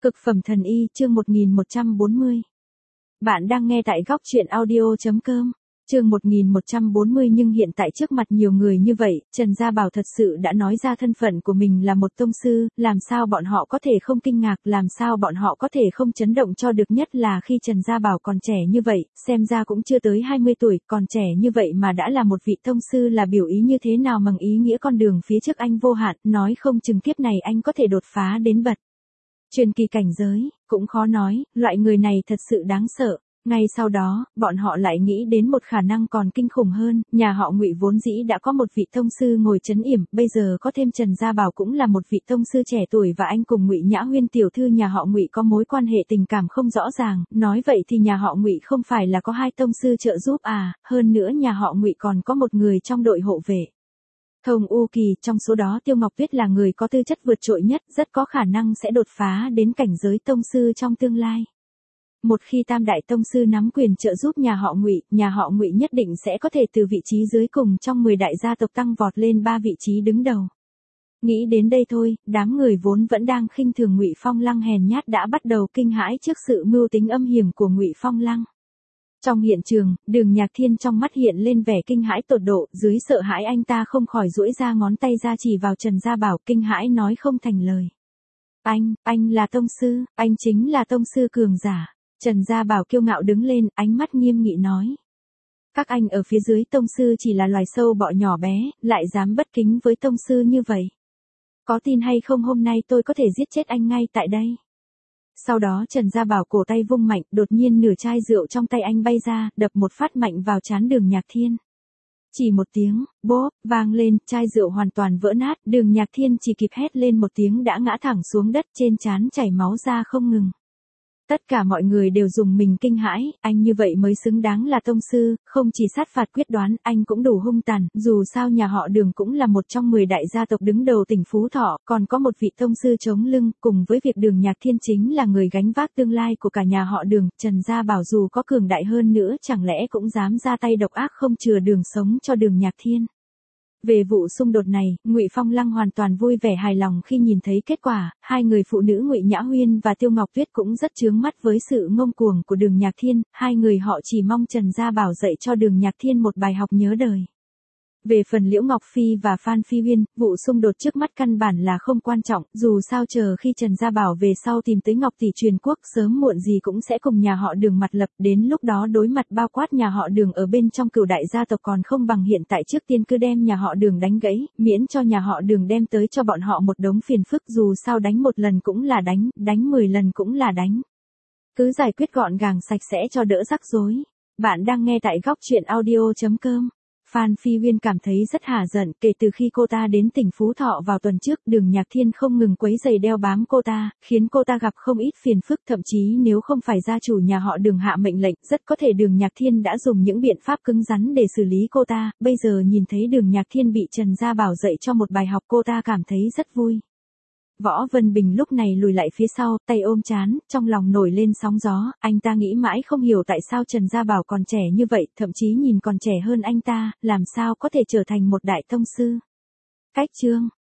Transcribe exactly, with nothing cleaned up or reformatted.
Cực phẩm thần y, chương một nghìn một trăm bốn mươi. Bạn đang nghe tại góc truyện audio chấm com. Chương một nghìn một trăm bốn mươi. Nhưng hiện tại trước mặt nhiều người như vậy, Trần Gia Bảo thật sự đã nói ra thân phận của mình là một tông sư, làm sao bọn họ có thể không kinh ngạc, làm sao bọn họ có thể không chấn động cho được, nhất là khi Trần Gia Bảo còn trẻ như vậy, xem ra cũng chưa tới hai mươi tuổi, còn trẻ như vậy mà đã là một vị tông sư là biểu ý như thế nào, bằng ý nghĩa con đường phía trước anh vô hạn, nói không chừng kiếp này anh có thể đột phá đến bậc truyền kỳ cảnh giới, cũng khó nói, loại người này thật sự đáng sợ. Ngay sau đó, bọn họ lại nghĩ đến một khả năng còn kinh khủng hơn, nhà họ Ngụy vốn dĩ đã có một vị tông sư ngồi trấn yểm, bây giờ có thêm Trần Gia Bảo cũng là một vị tông sư trẻ tuổi, và anh cùng Ngụy Nhã Huyên tiểu thư nhà họ Ngụy có mối quan hệ tình cảm không rõ ràng, nói vậy thì nhà họ Ngụy không phải là có hai tông sư trợ giúp à, hơn nữa nhà họ Ngụy còn có một người trong đội hộ vệ Thông U Kỳ, trong số đó Tiêu Ngọc Tuyết là người có tư chất vượt trội nhất, rất có khả năng sẽ đột phá đến cảnh giới tông sư trong tương lai. Một khi Tam đại tông sư nắm quyền trợ giúp nhà họ Ngụy, nhà họ Ngụy nhất định sẽ có thể từ vị trí dưới cùng trong mười đại gia tộc tăng vọt lên ba vị trí đứng đầu. Nghĩ đến đây thôi, đám người vốn vẫn đang khinh thường Ngụy Phong Lăng hèn nhát đã bắt đầu kinh hãi trước sự mưu tính âm hiểm của Ngụy Phong Lăng. Trong hiện trường, Đường Nhạc Thiên trong mắt hiện lên vẻ kinh hãi tột độ, dưới sợ hãi anh ta không khỏi duỗi ra ngón tay ra chỉ vào Trần Gia Bảo, kinh hãi nói không thành lời. Anh, anh là tông sư, anh chính là tông sư cường giả. Trần Gia Bảo kiêu ngạo đứng lên, ánh mắt nghiêm nghị nói. Các anh ở phía dưới tông sư chỉ là loài sâu bọ nhỏ bé, lại dám bất kính với tông sư như vậy. Có tin hay không hôm nay tôi có thể giết chết anh ngay tại đây. Sau đó Trần Gia Bảo cổ tay vung mạnh, đột nhiên nửa chai rượu trong tay anh bay ra, đập một phát mạnh vào trán Đường Nhạc Thiên. Chỉ một tiếng, bốp, vang lên, chai rượu hoàn toàn vỡ nát, Đường Nhạc Thiên chỉ kịp hét lên một tiếng đã ngã thẳng xuống đất, trên trán chảy máu ra không ngừng. Tất cả mọi người đều dùng mình kinh hãi, anh như vậy mới xứng đáng là tông sư, không chỉ sát phạt quyết đoán, anh cũng đủ hung tàn, dù sao nhà họ Đường cũng là một trong mười đại gia tộc đứng đầu tỉnh Phú Thọ, còn có một vị tông sư chống lưng, cùng với việc Đường Nhạc Thiên chính là người gánh vác tương lai của cả nhà họ Đường, Trần Gia Bảo dù có cường đại hơn nữa chẳng lẽ cũng dám ra tay độc ác không chừa đường sống cho Đường Nhạc Thiên. Về vụ xung đột này, Ngụy Phong Lăng hoàn toàn vui vẻ hài lòng khi nhìn thấy kết quả, hai người phụ nữ Ngụy Nhã Huyên và Tiêu Ngọc Tuyết cũng rất chướng mắt với sự ngông cuồng của Đường Nhạc Thiên, hai người họ chỉ mong Trần Gia Bảo dạy cho Đường Nhạc Thiên một bài học nhớ đời. Về phần Liễu Ngọc Phi và Phan Phi Uyên, vụ xung đột trước mắt căn bản là không quan trọng, dù sao chờ khi Trần Gia Bảo về sau tìm tới Ngọc Tỷ truyền quốc sớm muộn gì cũng sẽ cùng nhà họ Đường mặt lập, đến lúc đó đối mặt bao quát nhà họ Đường ở bên trong cửu đại gia tộc còn không bằng hiện tại, trước tiên cứ đem nhà họ Đường đánh gãy, miễn cho nhà họ Đường đem tới cho bọn họ một đống phiền phức, dù sao đánh một lần cũng là đánh, đánh mười lần cũng là đánh. Cứ giải quyết gọn gàng sạch sẽ cho đỡ rắc rối. Bạn đang nghe tại góc truyện audio chấm com. Phan Phi Uyên cảm thấy rất hả giận, kể từ khi cô ta đến tỉnh Phú Thọ vào tuần trước, Đường Nhạc Thiên không ngừng quấy giày đeo bám cô ta, khiến cô ta gặp không ít phiền phức, thậm chí nếu không phải gia chủ nhà họ Đường hạ mệnh lệnh, rất có thể Đường Nhạc Thiên đã dùng những biện pháp cứng rắn để xử lý cô ta, bây giờ nhìn thấy Đường Nhạc Thiên bị Trần Gia Bảo dạy cho một bài học, cô ta cảm thấy rất vui. Võ Vân Bình lúc này lùi lại phía sau, tay ôm trán, trong lòng nổi lên sóng gió, anh ta nghĩ mãi không hiểu tại sao Trần Gia Bảo còn trẻ như vậy, thậm chí nhìn còn trẻ hơn anh ta, làm sao có thể trở thành một đại tông sư. Cách chương